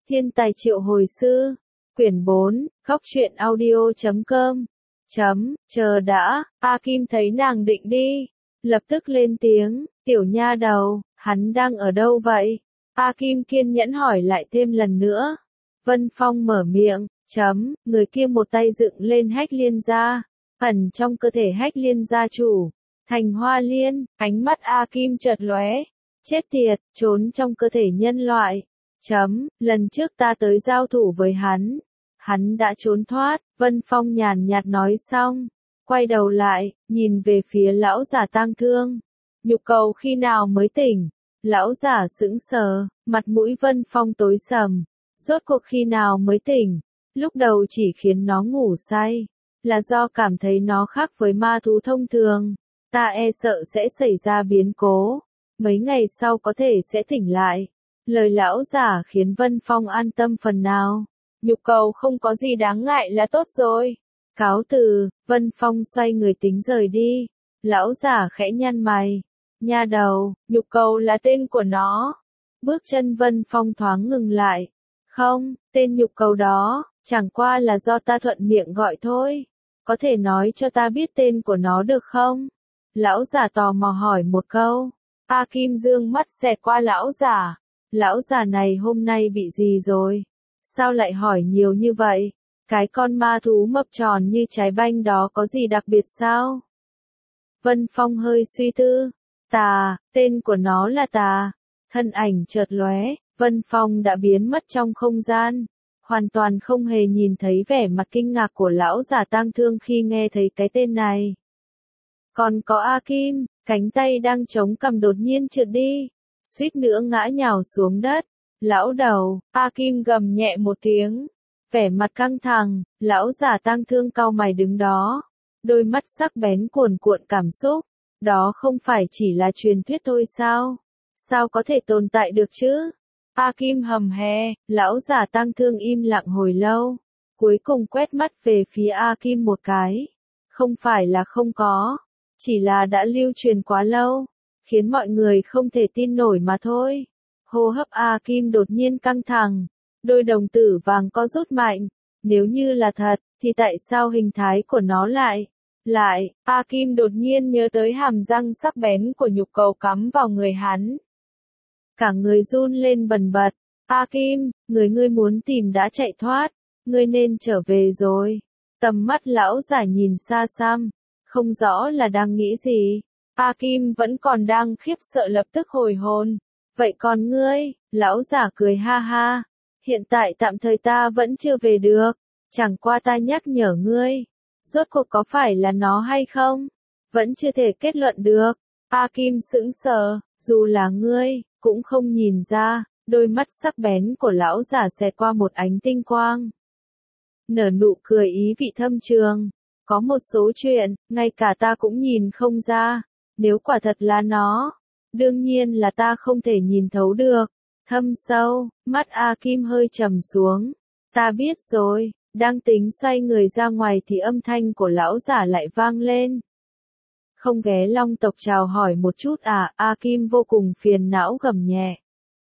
Thiên tài triệu hồi sư. Quyển 4, khóc chuyện audio.com. Chờ đã, A Kim thấy nàng định đi. Lập tức lên tiếng, tiểu nha đầu, hắn đang ở đâu vậy? A Kim kiên nhẫn hỏi lại thêm lần nữa. Vân Phong mở miệng, người kia một tay dựng lên hách liên gia, ẩn trong cơ thể hách liên gia chủ. Thành Hoa Liên, ánh mắt A Kim chợt lóe. Chết tiệt, trốn trong cơ thể nhân loại. Lần trước ta tới giao thủ với hắn đã trốn thoát, Vân Phong nhàn nhạt nói xong. Quay đầu lại, nhìn về phía lão giả tang thương. Nhục cầu khi nào mới tỉnh? Lão giả sững sờ, mặt mũi Vân Phong tối sầm. Rốt cuộc khi nào mới tỉnh? Lúc đầu chỉ khiến nó ngủ say, là do cảm thấy nó khác với ma thú thông thường. Ta e sợ sẽ xảy ra biến cố. Mấy ngày sau có thể sẽ tỉnh lại. Lời lão giả khiến Vân Phong an tâm phần nào. Nhục cầu không có gì đáng ngại là tốt rồi. Cáo từ, Vân Phong xoay người tính rời đi. Lão giả khẽ nhăn mày. Nha đầu, nhục cầu là tên của nó. Bước chân Vân Phong thoáng ngừng lại. Không, tên nhục cầu đó, chẳng qua là do ta thuận miệng gọi thôi. Có thể nói cho ta biết tên của nó được không? Lão giả tò mò hỏi một câu. A Kim dương mắt xẹt qua lão giả. Lão già này hôm nay bị gì rồi? Sao lại hỏi nhiều như vậy? Cái con ma thú mập tròn như trái banh đó có gì đặc biệt sao? Vân Phong hơi suy tư. Tà, tên của nó là Tà. Thân ảnh chợt lóe, Vân Phong đã biến mất trong không gian. Hoàn toàn không hề nhìn thấy vẻ mặt kinh ngạc của lão giả tang thương khi nghe thấy cái tên này. Còn có A Kim, cánh tay đang chống cằm đột nhiên trượt đi. Suýt nữa ngã nhào xuống đất. Lão đầu, A Kim gầm nhẹ một tiếng. Vẻ mặt căng thẳng, lão giả tang thương cau mày đứng đó. Đôi mắt sắc bén cuồn cuộn cảm xúc. Đó không phải chỉ là truyền thuyết thôi sao? Sao có thể tồn tại được chứ? A Kim hầm hè, lão giả tang thương im lặng hồi lâu. Cuối cùng quét mắt về phía A Kim một cái. Không phải là không có. Chỉ là đã lưu truyền quá lâu. Khiến mọi người không thể tin nổi mà thôi. Hô hấp A Kim đột nhiên căng thẳng. Đôi đồng tử vàng co rút mạnh. Nếu như là thật, thì tại sao hình thái của nó lại? A Kim đột nhiên nhớ tới hàm răng sắc bén của nhục cầu cắm vào người hắn. Cả người run lên bần bật. A Kim, ngươi muốn tìm đã chạy thoát. Ngươi nên trở về rồi. Tầm mắt lão giả nhìn xa xăm. Không rõ là đang nghĩ gì. A Kim vẫn còn đang khiếp sợ lập tức hồi hồn. Vậy còn ngươi? Lão giả cười ha ha. Hiện tại tạm thời ta vẫn chưa về được. Chẳng qua ta nhắc nhở ngươi. Rốt cuộc có phải là nó hay không? Vẫn chưa thể kết luận được. A Kim sững sờ, dù là ngươi, cũng không nhìn ra. Đôi mắt sắc bén của lão giả xẹt qua một ánh tinh quang. Nở nụ cười ý vị thâm trường. Có một số chuyện, ngay cả ta cũng nhìn không ra. Nếu quả thật là nó, đương nhiên là ta không thể nhìn thấu được. Thâm sâu, mắt A Kim hơi trầm xuống. Ta biết rồi, đang tính xoay người ra ngoài thì âm thanh của lão giả lại vang lên. Không ghé Long tộc chào hỏi một chút à? A Kim vô cùng phiền não gầm nhẹ.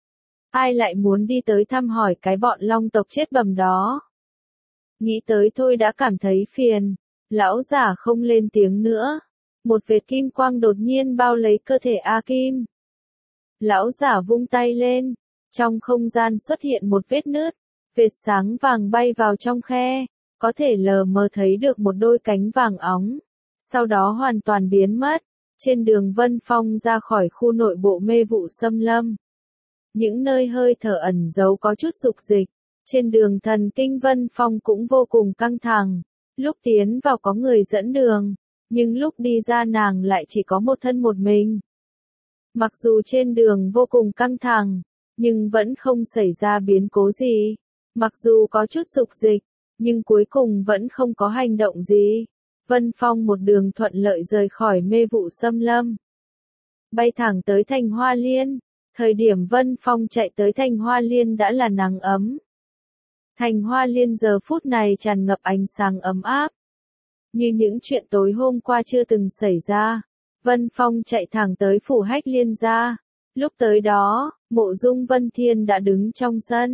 Ai lại muốn đi tới thăm hỏi cái bọn Long tộc chết bầm đó? Nghĩ tới thôi đã cảm thấy phiền. Lão giả không lên tiếng nữa. Một vệt kim quang đột nhiên bao lấy cơ thể A Kim. Lão giả vung tay lên. Trong không gian xuất hiện một vết nứt. Vệt sáng vàng bay vào trong khe. Có thể lờ mờ thấy được một đôi cánh vàng óng. Sau đó hoàn toàn biến mất. Trên đường Vân Phong ra khỏi khu nội bộ mê vụ xâm lâm. Những nơi hơi thở ẩn giấu có chút dục dịch. Trên đường thần kinh Vân Phong cũng vô cùng căng thẳng. Lúc tiến vào có người dẫn đường. Nhưng lúc đi ra nàng lại chỉ có một thân một mình. Mặc dù trên đường vô cùng căng thẳng, nhưng vẫn không xảy ra biến cố gì. Mặc dù có chút dục dịch, nhưng cuối cùng vẫn không có hành động gì. Vân Phong một đường thuận lợi rời khỏi mê vụ xâm lâm. Bay thẳng tới Thành Hoa Liên. Thời điểm Vân Phong chạy tới Thành Hoa Liên đã là nắng ấm. Thành Hoa Liên giờ phút này tràn ngập ánh sáng ấm áp. Như những chuyện tối hôm qua chưa từng xảy ra. Vân Phong chạy thẳng tới phủ Hách Liên gia. Lúc tới đó, Mộ Dung Vân Thiên đã đứng trong sân.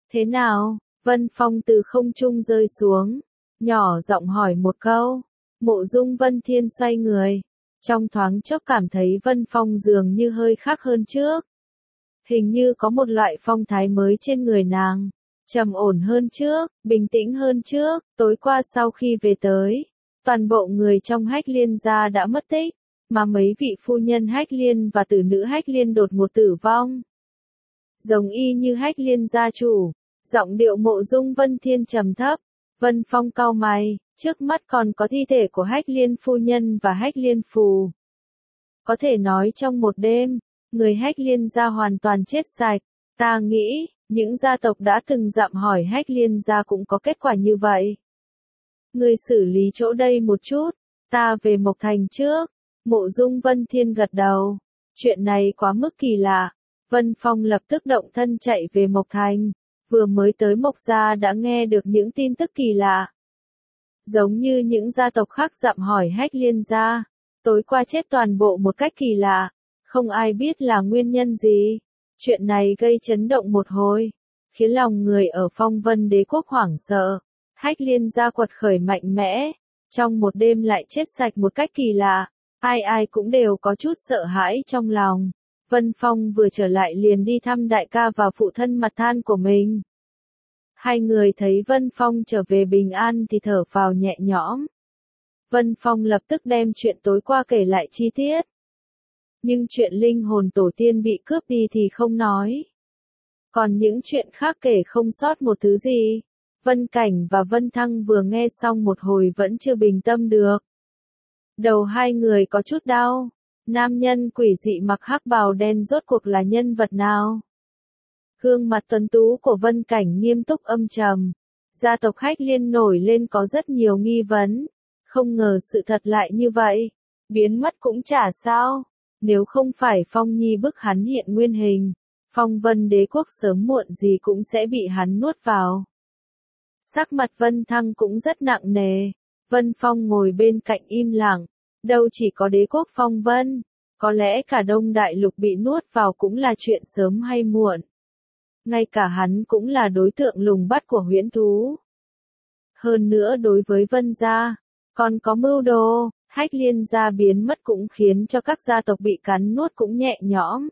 Thế nào? Vân Phong từ không trung rơi xuống, nhỏ giọng hỏi một câu. Mộ Dung Vân Thiên xoay người, trong thoáng chốc cảm thấy Vân Phong dường như hơi khác hơn trước. Hình như có một loại phong thái mới trên người nàng, trầm ổn hơn trước, bình tĩnh hơn trước. Tối qua sau khi về tới, toàn bộ người trong Hách Liên gia đã mất tích, mà mấy vị phu nhân Hách Liên và tử nữ Hách Liên đột ngột tử vong. Giống y như Hách Liên gia chủ, giọng điệu Mộ Dung Vân Thiên trầm thấp. Vân Phong cau mày, trước mắt còn có thi thể của Hách Liên phu nhân và Hách Liên phù. Có thể nói trong một đêm, người Hách Liên gia hoàn toàn chết sạch. Ta nghĩ, những gia tộc đã từng dặm hỏi Hách Liên gia cũng có kết quả như vậy. Người xử lý chỗ đây một chút, ta về Mộc Thành trước. Mộ Dung Vân Thiên gật đầu. Chuyện này quá mức kỳ lạ. Vân Phong lập tức động thân chạy về Mộc Thành. Vừa mới tới Mộc gia đã nghe được những tin tức kỳ lạ. Giống như những gia tộc khác dặm hỏi Hách Liên gia, tối qua chết toàn bộ một cách kỳ lạ, không ai biết là nguyên nhân gì. Chuyện này gây chấn động một hồi, khiến lòng người ở Phong Vân Đế quốc hoảng sợ. Hách Liên gia quật khởi mạnh mẽ, trong một đêm lại chết sạch một cách kỳ lạ, ai ai cũng đều có chút sợ hãi trong lòng. Vân Phong vừa trở lại liền đi thăm đại ca và phụ thân mặt than của mình. Hai người thấy Vân Phong trở về bình an thì thở phào nhẹ nhõm. Vân Phong lập tức đem chuyện tối qua kể lại chi tiết. Nhưng chuyện linh hồn tổ tiên bị cướp đi thì không nói. Còn những chuyện khác kể không sót một thứ gì. Vân Cảnh và Vân Thăng vừa nghe xong một hồi vẫn chưa bình tâm được. Đầu hai người có chút đau. Nam nhân quỷ dị mặc hắc bào đen rốt cuộc là nhân vật nào? Gương mặt tuấn tú của Vân Cảnh nghiêm túc âm trầm. Gia tộc Hách Liên nổi lên có rất nhiều nghi vấn. Không ngờ sự thật lại như vậy. Biến mất cũng chả sao. Nếu không phải Phong Nhi bức hắn hiện nguyên hình, Phong Vân Đế quốc sớm muộn gì cũng sẽ bị hắn nuốt vào. Sắc mặt Vân Thăng cũng rất nặng nề. Vân Phong ngồi bên cạnh im lặng. Đâu chỉ có đế quốc Phong Vân, có lẽ cả Đông Đại Lục bị nuốt vào cũng là chuyện sớm hay muộn. Ngay cả hắn cũng là đối tượng lùng bắt của huyễn thú. Hơn nữa đối với Vân gia, còn có mưu đồ. Hách Liên gia biến mất cũng khiến cho các gia tộc bị cắn nuốt cũng nhẹ nhõm.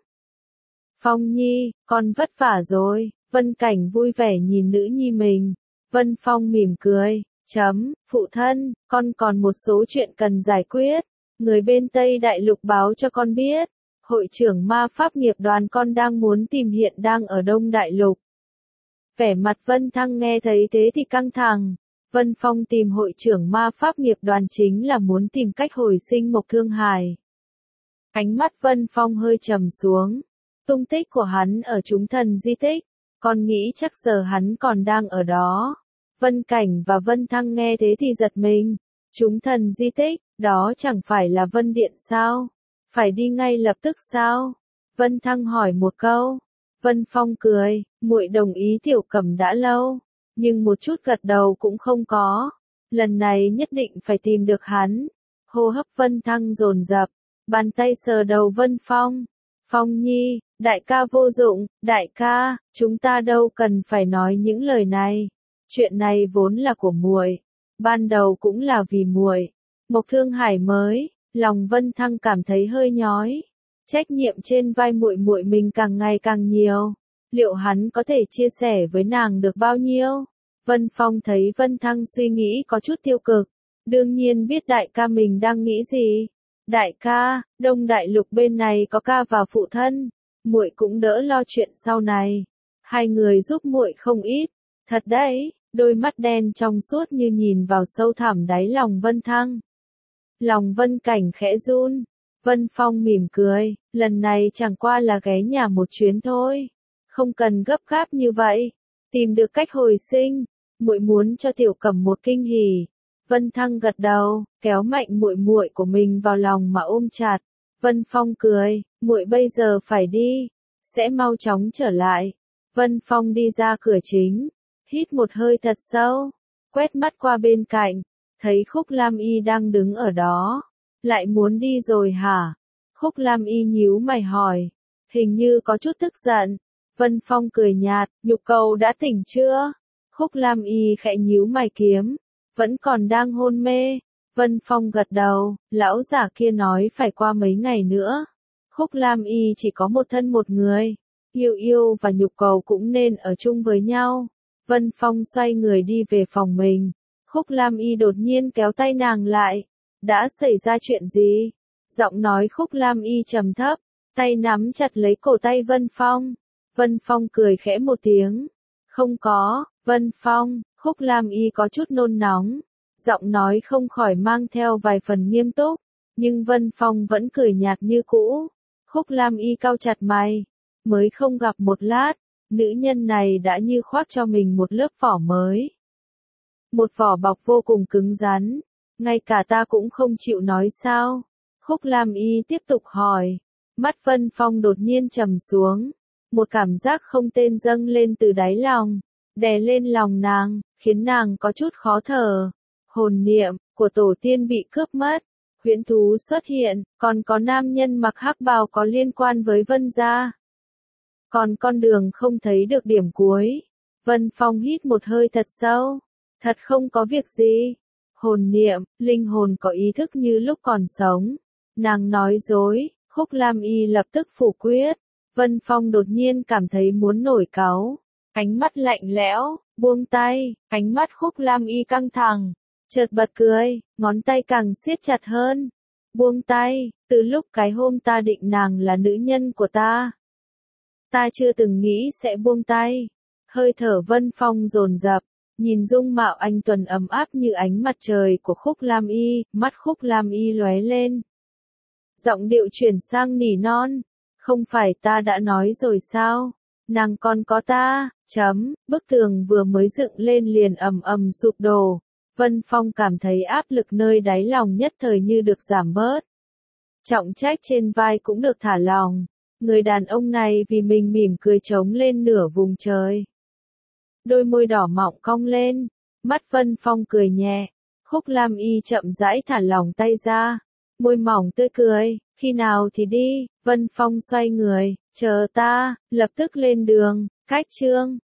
Phong Nhi, con vất vả rồi. Vân Cảnh vui vẻ nhìn nữ nhi mình. Vân Phong mỉm cười. Phụ thân, con còn một số chuyện cần giải quyết. Người bên Tây Đại Lục báo cho con biết. Hội trưởng ma pháp nghiệp đoàn con đang muốn tìm hiện đang ở Đông Đại Lục. Vẻ mặt Vân Thăng nghe thấy thế thì căng thẳng. Vân Phong tìm hội trưởng ma pháp nghiệp đoàn chính là muốn tìm cách hồi sinh Mộc Thương Hải. Ánh mắt Vân Phong hơi trầm xuống. Tung tích của hắn ở chúng thần di tích. Con nghĩ chắc giờ hắn còn đang ở đó. Vân Cảnh và Vân Thăng nghe thế thì giật mình. Chúng thần di tích, đó chẳng phải là Vân Điện sao? Phải đi ngay lập tức sao? Vân Thăng hỏi một câu. Vân Phong cười, muội đồng ý Tiểu Cẩm đã lâu, nhưng một chút gật đầu cũng không có. Lần này nhất định phải tìm được hắn. Hô hấp Vân Thăng dồn dập, bàn tay sờ đầu Vân Phong. Phong Nhi, đại ca vô dụng, đại ca, chúng ta đâu cần phải nói những lời này. Chuyện này vốn là của muội, ban đầu cũng là vì muội. Mộc Thương Hải mới, lòng Vân Thăng cảm thấy hơi nhói. Trách nhiệm trên vai muội muội mình càng ngày càng nhiều. Liệu hắn có thể chia sẻ với nàng được bao nhiêu? Vân Phong thấy Vân Thăng suy nghĩ có chút tiêu cực. Đương nhiên biết đại ca mình đang nghĩ gì. Đại ca, Đông Đại Lục bên này có ca và phụ thân. Muội cũng đỡ lo chuyện sau này. Hai người giúp muội không ít. Thật đấy, đôi mắt đen trong suốt như nhìn vào sâu thẳm đáy lòng Vân Thăng. Lòng Vân Cảnh khẽ run. Vân Phong mỉm cười, lần này chẳng qua là ghé nhà một chuyến thôi. Không cần gấp gáp như vậy. Tìm được cách hồi sinh, muội muốn cho Tiểu Cẩm một kinh hỉ. Vân Thăng gật đầu, kéo mạnh muội muội của mình vào lòng mà ôm chặt. Vân Phong cười, muội bây giờ phải đi, sẽ mau chóng trở lại. Vân Phong đi ra cửa chính, hít một hơi thật sâu, quét mắt qua bên cạnh, thấy Khúc Lam Y đang đứng ở đó. Lại muốn đi rồi hả? Khúc Lam Y nhíu mày hỏi, hình như có chút tức giận. Vân Phong cười nhạt, Nhục Cầu đã tỉnh chưa? Khúc Lam Y khẽ nhíu mày kiếm, vẫn còn đang hôn mê. Vân Phong gật đầu, lão giả kia nói phải qua mấy ngày nữa. Khúc Lam Y chỉ có một thân một người, Yêu Yêu và Nhục Cầu cũng nên ở chung với nhau. Vân Phong xoay người đi về phòng mình. Khúc Lam Y đột nhiên kéo tay nàng lại. Đã xảy ra chuyện gì? Giọng nói Khúc Lam Y trầm thấp, tay nắm chặt lấy cổ tay Vân Phong. Vân Phong cười khẽ một tiếng. Không có, Vân Phong. Khúc Lam Y có chút nôn nóng. Giọng nói không khỏi mang theo vài phần nghiêm túc. Nhưng Vân Phong vẫn cười nhạt như cũ. Khúc Lam Y cau chặt mày. Mới không gặp một lát, nữ nhân này đã như khoác cho mình một lớp vỏ mới. Một vỏ bọc vô cùng cứng rắn. Ngay cả ta cũng không chịu nói sao. Khúc Lam Y tiếp tục hỏi. Mắt Vân Phong đột nhiên trầm xuống. Một cảm giác không tên dâng lên từ đáy lòng, đè lên lòng nàng, khiến nàng có chút khó thở. Hồn niệm của tổ tiên bị cướp mất, huyễn thú xuất hiện, còn có nam nhân mặc hắc bào có liên quan với Vân gia. Còn con đường không thấy được điểm cuối. Vân Phong hít một hơi thật sâu. Thật không có việc gì. Hồn niệm, linh hồn có ý thức như lúc còn sống. Nàng nói dối, Khúc Lam Y lập tức phủ quyết. Vân Phong đột nhiên cảm thấy muốn nổi cáu. Ánh mắt lạnh lẽo, buông tay, ánh mắt Khúc Lam Y căng thẳng. Chợt bật cười, ngón tay càng siết chặt hơn. Buông tay, từ lúc cái hôm ta định nàng là nữ nhân của ta. Ta chưa từng nghĩ sẽ buông tay. Hơi thở Vân Phong dồn dập, nhìn dung mạo anh tuấn ấm áp như ánh mặt trời của Khúc Lam Y, mắt Khúc Lam Y lóe lên. Giọng điệu chuyển sang nỉ non. Không phải ta đã nói rồi sao? Nàng còn có ta, bức tường vừa mới dựng lên liền ầm ầm sụp đổ. Vân Phong cảm thấy áp lực nơi đáy lòng nhất thời như được giảm bớt. Trọng trách trên vai cũng được thả lỏng. Người đàn ông này vì mình mỉm cười trống lên nửa vùng trời. Đôi môi đỏ mọng cong lên, mắt Vân Phong cười nhẹ. Khúc Lam Y chậm rãi thả lỏng tay ra, môi mỏng tươi cười, khi nào thì đi. Vân Phong xoay người, chờ ta, lập tức lên đường, cách chương.